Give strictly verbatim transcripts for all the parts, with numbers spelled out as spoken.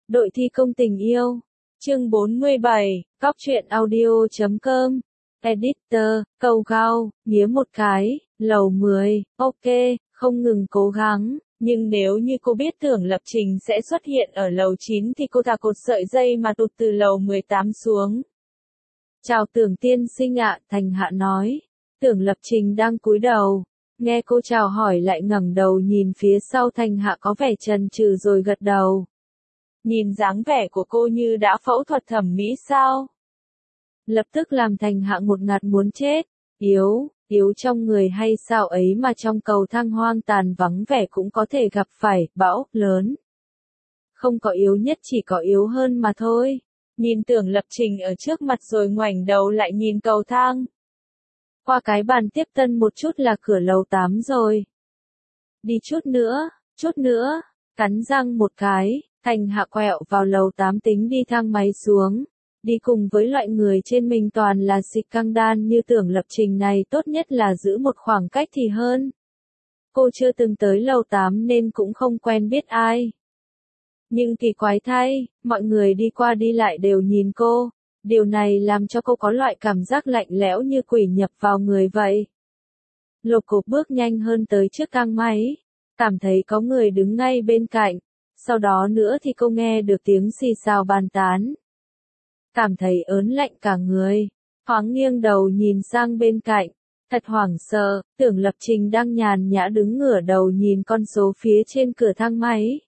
Đội thi công tình yêu. Chương bốn mươi bảy, Cóc truyện audio chấm com. Editor, câu gao, nghía một cái, lầu mười, ok, không ngừng cố gắng, nhưng nếu như cô biết Tưởng Lập Trình sẽ xuất hiện ở lầu chín thì cô thà cột sợi dây mà tụt từ lầu mười tám xuống. Chào Tưởng tiên sinh ạ, Thành Hạ nói. Tưởng Lập Trình đang cúi đầu, nghe cô chào hỏi lại ngẩng đầu nhìn phía sau. Thành Hạ có vẻ chần chừ rồi gật đầu. Nhìn dáng vẻ của cô như đã phẫu thuật thẩm mỹ sao? Lập tức làm Thành Hạ ngột ngạt muốn chết. Yếu, yếu trong người hay sao ấy mà trong cầu thang hoang tàn vắng vẻ cũng có thể gặp phải bão lớn. Không có yếu nhất, chỉ có yếu hơn mà thôi. Nhìn Tưởng Lập Trình ở trước mặt rồi ngoảnh đầu lại nhìn cầu thang. Qua cái bàn tiếp tân một chút là cửa lầu tám rồi. Đi chút nữa, chút nữa, cắn răng một cái, Thành Hạ quẹo vào lầu tám tính đi thang máy xuống. Đi cùng với loại người trên mình toàn là xịt căng đan như Tưởng Lập Trình này tốt nhất là giữ một khoảng cách thì hơn. Cô chưa từng tới lầu tám nên cũng không quen biết ai. Nhưng kỳ quái thay, mọi người đi qua đi lại đều nhìn cô. Điều này làm cho cô có loại cảm giác lạnh lẽo như quỷ nhập vào người vậy. Lục Cục bước nhanh hơn tới trước thang máy, cảm thấy có người đứng ngay bên cạnh. Sau đó nữa thì cô nghe được tiếng xì xào bàn tán. Cảm thấy ớn lạnh cả người, thoáng nghiêng đầu nhìn sang bên cạnh, thật hoảng sợ. Tưởng Lập Trình đang nhàn nhã đứng ngửa đầu nhìn con số phía trên cửa thang máy.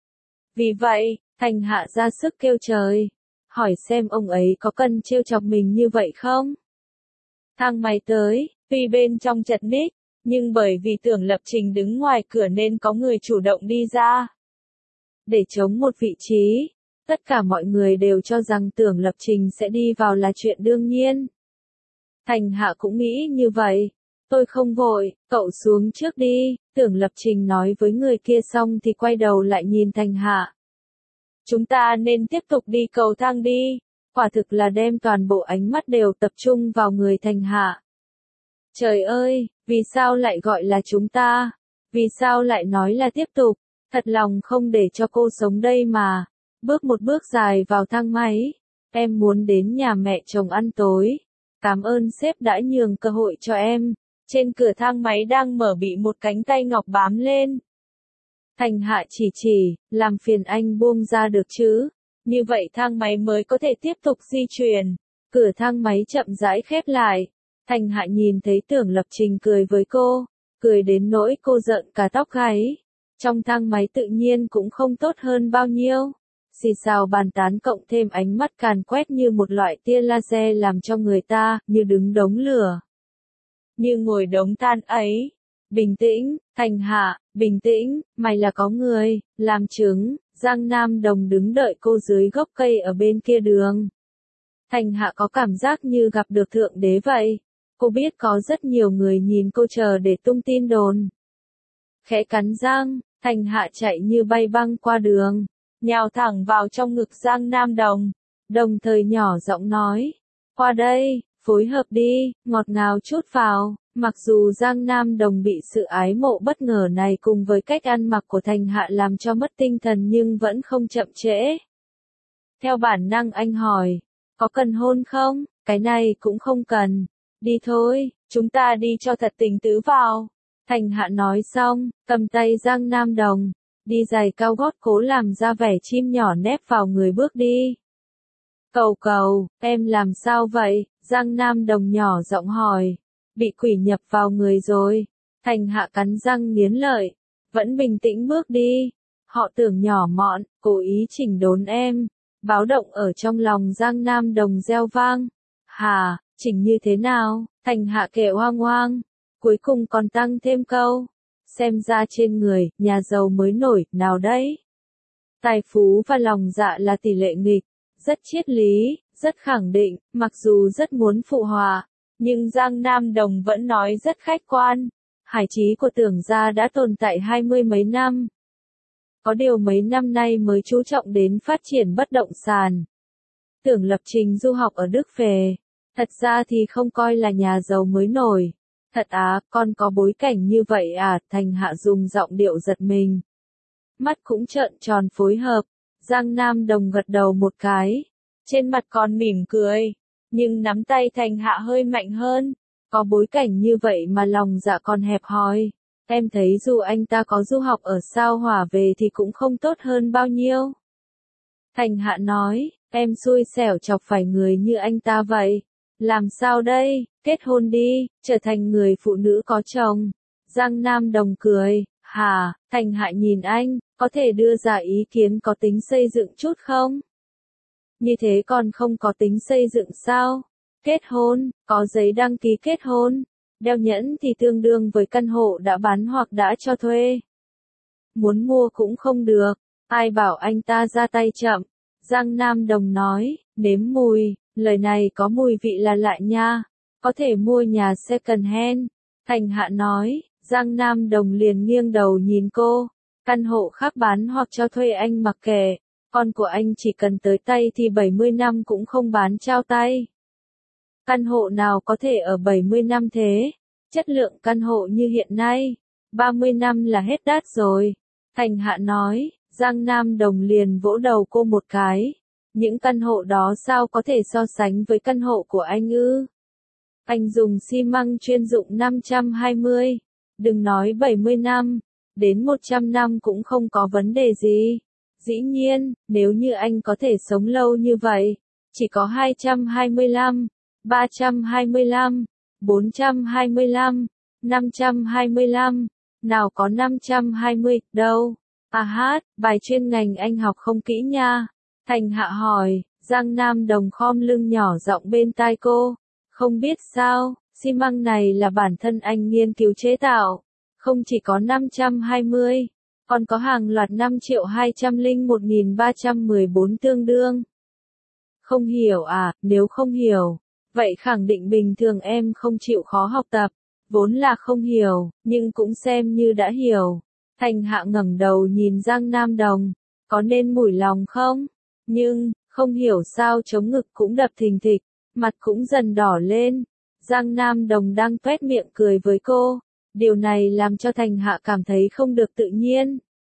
Vì vậy, Thành Hạ ra sức kêu trời, hỏi xem ông ấy có cần trêu chọc mình như vậy không? Thang máy tới, tuy bên trong chật ních, nhưng bởi vì Tưởng Lập Trình đứng ngoài cửa nên có người chủ động đi ra. Để chống một vị trí, tất cả mọi người đều cho rằng Tưởng Lập Trình sẽ đi vào là chuyện đương nhiên. Thành Hạ cũng nghĩ như vậy. Tôi không vội, cậu xuống trước đi, Tưởng Lập Trình nói với người kia xong thì quay đầu lại nhìn Thành Hạ. Chúng ta nên tiếp tục đi cầu thang đi. Quả thực là đem toàn bộ ánh mắt đều tập trung vào người Thành Hạ. Trời ơi, vì sao lại gọi là chúng ta? Vì sao lại nói là tiếp tục? Thật lòng không để cho cô sống đây mà. Bước một bước dài vào thang máy. Em muốn đến nhà mẹ chồng ăn tối. Cảm ơn sếp đã nhường cơ hội cho em. Trên cửa thang máy đang mở bị một cánh tay ngọc bám lên. Thành Hạ chỉ chỉ, làm phiền anh buông ra được chứ. Như vậy thang máy mới có thể tiếp tục di chuyển. Cửa thang máy chậm rãi khép lại. Thành Hạ nhìn thấy Tưởng Lập Trình cười với cô. Cười đến nỗi cô giận cả tóc gáy. Trong thang máy tự nhiên cũng không tốt hơn bao nhiêu. Xì xào bàn tán cộng thêm ánh mắt càn quét như một loại tia laser làm cho người ta như đứng đống lửa. Như ngồi đống than ấy. Bình tĩnh, Thành Hạ, bình tĩnh, mày là có người, làm chứng. Giang Nam Đồng đứng đợi cô dưới gốc cây ở bên kia đường. Thành Hạ có cảm giác như gặp được Thượng Đế vậy. Cô biết có rất nhiều người nhìn cô chờ để tung tin đồn. Khẽ cắn răng, Thành Hạ chạy như bay băng qua đường, nhào thẳng vào trong ngực Giang Nam Đồng, đồng thời nhỏ giọng nói, qua đây, phối hợp đi, ngọt ngào chút vào. Mặc dù Giang Nam Đồng bị sự ái mộ bất ngờ này cùng với cách ăn mặc của Thành Hạ làm cho mất tinh thần nhưng vẫn không chậm trễ. Theo bản năng anh hỏi, có cần hôn không? Cái này cũng không cần. Đi thôi, chúng ta đi cho thật tình tứ vào. Thành Hạ nói xong, cầm tay Giang Nam Đồng, đi giày cao gót cố làm ra vẻ chim nhỏ nép vào người bước đi. Cầu cầu, em làm sao vậy? Giang Nam Đồng nhỏ giọng hỏi. Bị quỷ nhập vào người rồi. Thành Hạ cắn răng nghiến lợi, vẫn bình tĩnh bước đi. Họ tưởng nhỏ mọn, cố ý chỉnh đốn em. Báo động ở trong lòng Giang Nam Đồng reo vang. Hà, chỉnh như thế nào? Thành Hạ kể hoang hoang. Cuối cùng còn tăng thêm câu. Xem ra trên người, nhà giàu mới nổi, nào đấy. Tài phú và lòng dạ là tỷ lệ nghịch. Rất triết lý, rất khẳng định, mặc dù rất muốn phụ họa. Nhưng Giang Nam Đồng vẫn nói rất khách quan. Hải trí của Tưởng gia đã tồn tại hai mươi mấy năm. Có điều mấy năm nay mới chú trọng đến phát triển bất động sản. Tưởng Lập Trình du học ở Đức về. Thật ra thì không coi là nhà giàu mới nổi. Thật á, con có bối cảnh như vậy à? Thành Hạ dùng giọng điệu giật mình. Mắt cũng trợn tròn phối hợp. Giang Nam Đồng gật đầu một cái. Trên mặt còn mỉm cười. Nhưng nắm tay Thành Hạ hơi mạnh hơn. Có bối cảnh như vậy mà lòng dạ còn hẹp hòi. Em thấy dù anh ta có du học ở sao Hỏa về thì cũng không tốt hơn bao nhiêu. Thành Hạ nói, em xui xẻo chọc phải người như anh ta vậy. Làm sao đây, kết hôn đi, trở thành người phụ nữ có chồng. Giang Nam Đồng cười, hả, Thành Hạ nhìn anh, có thể đưa ra ý kiến có tính xây dựng chút không? Như thế còn không có tính xây dựng sao? Kết hôn, có giấy đăng ký kết hôn. Đeo nhẫn thì tương đương với căn hộ đã bán hoặc đã cho thuê. Muốn mua cũng không được, ai bảo anh ta ra tay chậm. Giang Nam Đồng nói, nếm mùi, lời này có mùi vị là lạ nha, có thể mua nhà second hand. Thành Hạ nói, Giang Nam Đồng liền nghiêng đầu nhìn cô, căn hộ khác bán hoặc cho thuê anh mặc kệ, con của anh chỉ cần tới tay thì bảy mươi năm cũng không bán trao tay. Căn hộ nào có thể ở bảy mươi năm thế? Chất lượng căn hộ như hiện nay, ba mươi năm là hết đắt rồi. Thành Hạ nói, Giang Nam Đồng liền vỗ đầu cô một cái. Những căn hộ đó sao có thể so sánh với căn hộ của anh ư? Anh dùng xi măng chuyên dụng năm trăm hai mươi, đừng nói bảy mươi năm, đến một trăm năm cũng không có vấn đề gì. Dĩ nhiên, nếu như anh có thể sống lâu như vậy, chỉ có hai trăm hai mươi lăm, ba trăm hai mươi lăm, bốn trăm hai mươi lăm, năm trăm hai mươi lăm, nào có năm trăm hai mươi, đâu. À hát, bài chuyên ngành anh học không kỹ nha. Thành Hạ hỏi, Giang Nam Đồng khom lưng nhỏ giọng bên tai cô. Không biết sao, xi măng này là bản thân anh nghiên cứu chế tạo. Không chỉ có năm trăm hai mươi, còn có hàng loạt năm triệu hai trăm lẻ một nghìn ba trăm mười bốn tương đương. Không hiểu à, nếu không hiểu, vậy khẳng định bình thường em không chịu khó học tập. Vốn là không hiểu, nhưng cũng xem như đã hiểu. Thành Hạ ngẩng đầu nhìn Giang Nam Đồng, có nên mủi lòng không? Nhưng, không hiểu sao chống ngực cũng đập thình thịch, mặt cũng dần đỏ lên. Giang Nam Đồng đang toét miệng cười với cô, điều này làm cho Thành Hạ cảm thấy không được tự nhiên.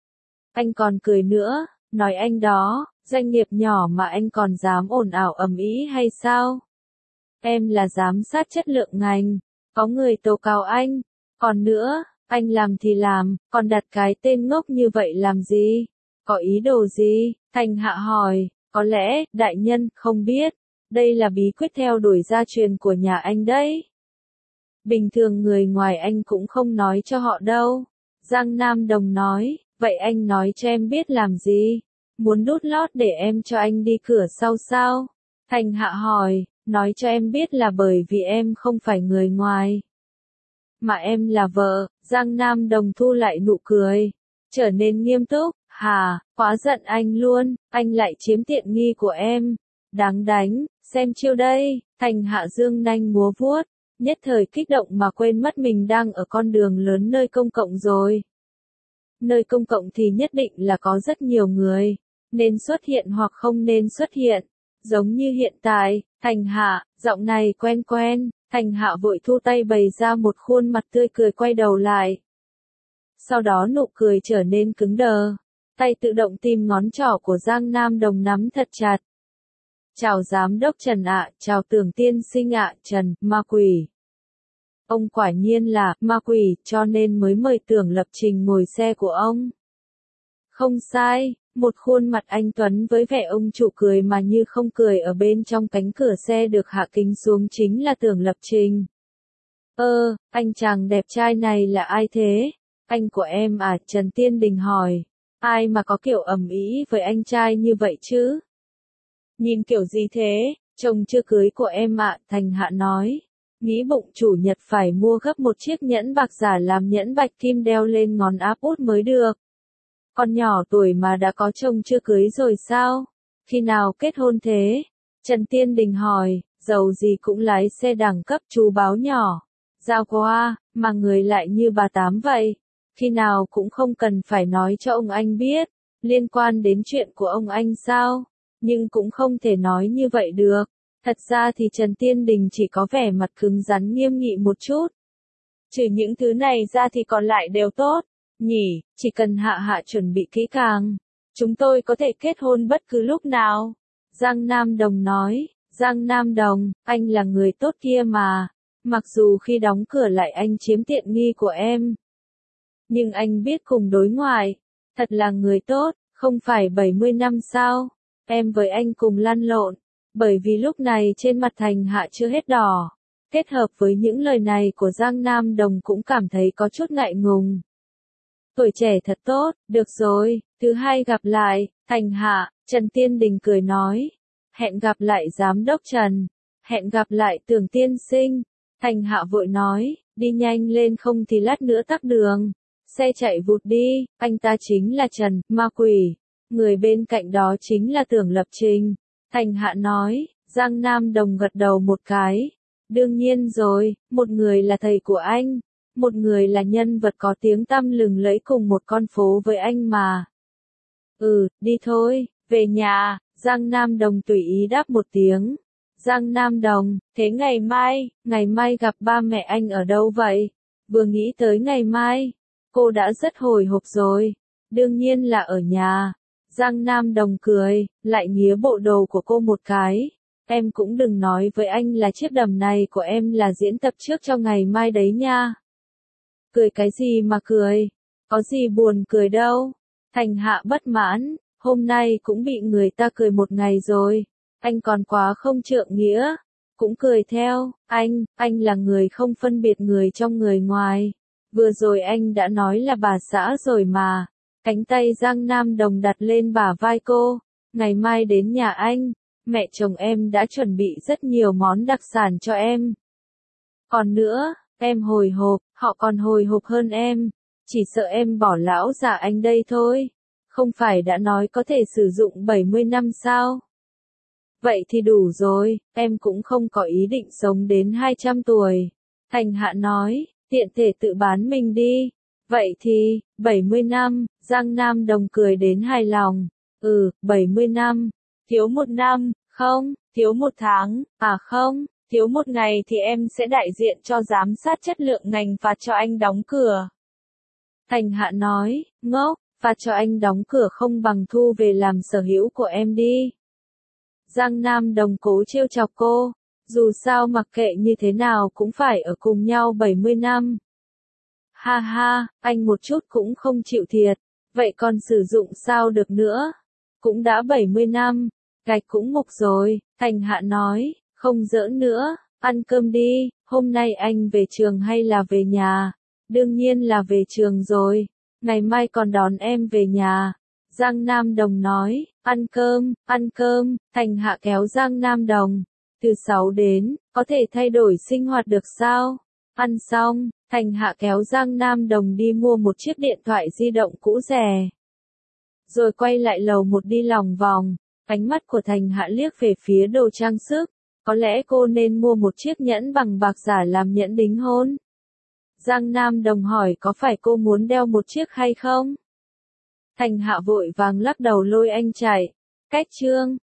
Anh còn cười nữa, nói anh đó, doanh nghiệp nhỏ mà anh còn dám ồn ào ầm ĩ hay sao? Em là giám sát chất lượng ngành, có người tố cáo anh, còn nữa, anh làm thì làm, còn đặt cái tên ngốc như vậy làm gì? Có ý đồ gì? Thành Hạ hỏi, có lẽ, đại nhân, không biết, đây là bí quyết theo đuổi gia truyền của nhà anh đấy. Bình thường người ngoài anh cũng không nói cho họ đâu. Giang Nam Đồng nói, vậy anh nói cho em biết làm gì? Muốn đút lót để em cho anh đi cửa sau sao? Thành Hạ hỏi, nói cho em biết là bởi vì em không phải người ngoài. Mà em là vợ. Giang Nam Đồng thu lại nụ cười, trở nên nghiêm túc, hà, quá giận anh luôn, anh lại chiếm tiện nghi của em. Đáng đánh, xem chiêu đây. Thành Hạ dương nanh múa vuốt, nhất thời kích động mà quên mất mình đang ở con đường lớn nơi công cộng rồi. Nơi công cộng thì nhất định là có rất nhiều người, nên xuất hiện hoặc không nên xuất hiện. Giống như hiện tại, Thành Hạ, giọng này quen quen, Thành Hạ vội thu tay bày ra một khuôn mặt tươi cười quay đầu lại. Sau đó nụ cười trở nên cứng đờ, tay tự động tìm ngón trỏ của Giang Nam Đồng nắm thật chặt. Chào giám đốc Trần ạ, chào Tưởng tiên sinh ạ, Trần, ma quỷ. Ông quả nhiên là ma quỷ, cho nên mới mời Tưởng Lập Trình ngồi xe của ông. Không sai, một khuôn mặt anh tuấn với vẻ ông chủ cười mà như không cười ở bên trong cánh cửa xe được hạ kính xuống chính là Tưởng Lập Trình. Ơ, anh chàng đẹp trai này là ai thế? Anh của em à? Trần Tiên Đình hỏi. Ai mà có kiểu ầm ĩ với anh trai như vậy chứ? Nhìn kiểu gì thế? Chồng chưa cưới của em ạ, Thành Hạ nói. Nghĩ bụng chủ nhật phải mua gấp một chiếc nhẫn bạc giả làm nhẫn bạch kim đeo lên ngón áp út mới được. Con nhỏ tuổi mà đã có chồng chưa cưới rồi sao? Khi nào kết hôn thế? Trần Tiên Đình hỏi, dầu gì cũng lái xe đẳng cấp chú báo nhỏ. Giao qua, mà người lại như bà Tám vậy. Khi nào cũng không cần phải nói cho ông anh biết, liên quan đến chuyện của ông anh sao? Nhưng cũng không thể nói như vậy được. Thật ra thì Trần Tiên Đình chỉ có vẻ mặt cứng rắn nghiêm nghị một chút. Trừ những thứ này ra thì còn lại đều tốt. Nhỉ, chỉ cần Hạ Hạ chuẩn bị kỹ càng, Chúng tôi có thể kết hôn bất cứ lúc nào. Giang Nam Đồng nói, Giang Nam Đồng, anh là người tốt kia mà. Mặc dù khi đóng cửa lại anh chiếm tiện nghi của em. Nhưng anh biết cùng đối ngoại. Thật là người tốt, không phải bảy mươi năm sao. Em với anh cùng lăn lộn. Bởi vì lúc này trên mặt Thành Hạ chưa hết đỏ. Kết hợp với những lời này của Giang Nam Đồng cũng cảm thấy có chút ngại ngùng. Tuổi trẻ thật tốt, được rồi, thứ hai gặp lại, Thành Hạ, Trần Tiên Đình cười nói. Hẹn gặp lại giám đốc Trần. Hẹn gặp lại Tưởng tiên sinh. Thành Hạ vội nói, đi nhanh lên không thì lát nữa tắc đường. Xe chạy vụt đi, anh ta chính là Trần, ma quỷ. Người bên cạnh đó chính là Tưởng Lập Trình. Thành Hạ nói, Giang Nam Đồng gật đầu một cái. Đương nhiên rồi, một người là thầy của anh. Một người là nhân vật có tiếng tăm lừng lẫy cùng một con phố với anh mà. Ừ, đi thôi, về nhà, Giang Nam Đồng tùy ý đáp một tiếng. Giang Nam Đồng, thế ngày mai, ngày mai gặp ba mẹ anh ở đâu vậy? Vừa nghĩ tới ngày mai, cô đã rất hồi hộp rồi. Đương nhiên là ở nhà. Giang Nam Đồng cười, lại nghía bộ đồ của cô một cái. Em cũng đừng nói với anh là chiếc đầm này của em là diễn tập trước cho ngày mai đấy nha. Cười cái gì mà cười? Có gì buồn cười đâu. Thành Hạ bất mãn, hôm nay cũng bị người ta cười một ngày rồi. Anh còn quá không trượng nghĩa. Cũng cười theo, anh, anh là người không phân biệt người trong người ngoài. Vừa rồi anh đã nói là bà xã rồi mà. Cánh tay Giang Nam Đồng đặt lên bả vai cô. Ngày mai đến nhà anh, mẹ chồng em đã chuẩn bị rất nhiều món đặc sản cho em. Còn nữa, em hồi hộp, họ còn hồi hộp hơn em. Chỉ sợ em bỏ lão già anh đây thôi. Không phải đã nói có thể sử dụng bảy mươi năm sao? Vậy thì đủ rồi, em cũng không có ý định sống đến hai trăm tuổi. Thành Hạ nói, tiện thể tự bán mình đi. Vậy thì, bảy mươi năm, Giang Nam Đồng cười đến hài lòng. Ừ, bảy mươi năm, thiếu một năm, không, thiếu một tháng, à không, thiếu một ngày thì em sẽ đại diện cho giám sát chất lượng ngành phạt cho anh đóng cửa. Thành Hạ nói, ngốc, phạt cho anh đóng cửa không bằng thu về làm sở hữu của em đi. Giang Nam Đồng cố trêu chọc cô, dù sao mặc kệ như thế nào cũng phải ở cùng nhau bảy mươi năm. Ha ha, anh một chút cũng không chịu thiệt, vậy còn sử dụng sao được nữa? Cũng đã bảy mươi năm, gạch cũng mục rồi, Thành Hạ nói, không giỡn nữa, ăn cơm đi, hôm nay anh về trường hay là về nhà? Đương nhiên là về trường rồi, ngày mai còn đón em về nhà. Giang Nam Đồng nói, ăn cơm, ăn cơm, Thành Hạ kéo Giang Nam Đồng. Từ sáu đến, có thể thay đổi sinh hoạt được sao? Ăn xong, Thành Hạ kéo Giang Nam Đồng đi mua một chiếc điện thoại di động cũ rẻ. Rồi quay lại lầu một đi lòng vòng, ánh mắt của Thành Hạ liếc về phía đồ trang sức. Có lẽ cô nên mua một chiếc nhẫn bằng bạc giả làm nhẫn đính hôn. Giang Nam Đồng hỏi có phải cô muốn đeo một chiếc hay không? Thành Hạ vội vàng lắc đầu lôi anh chạy. Cách chương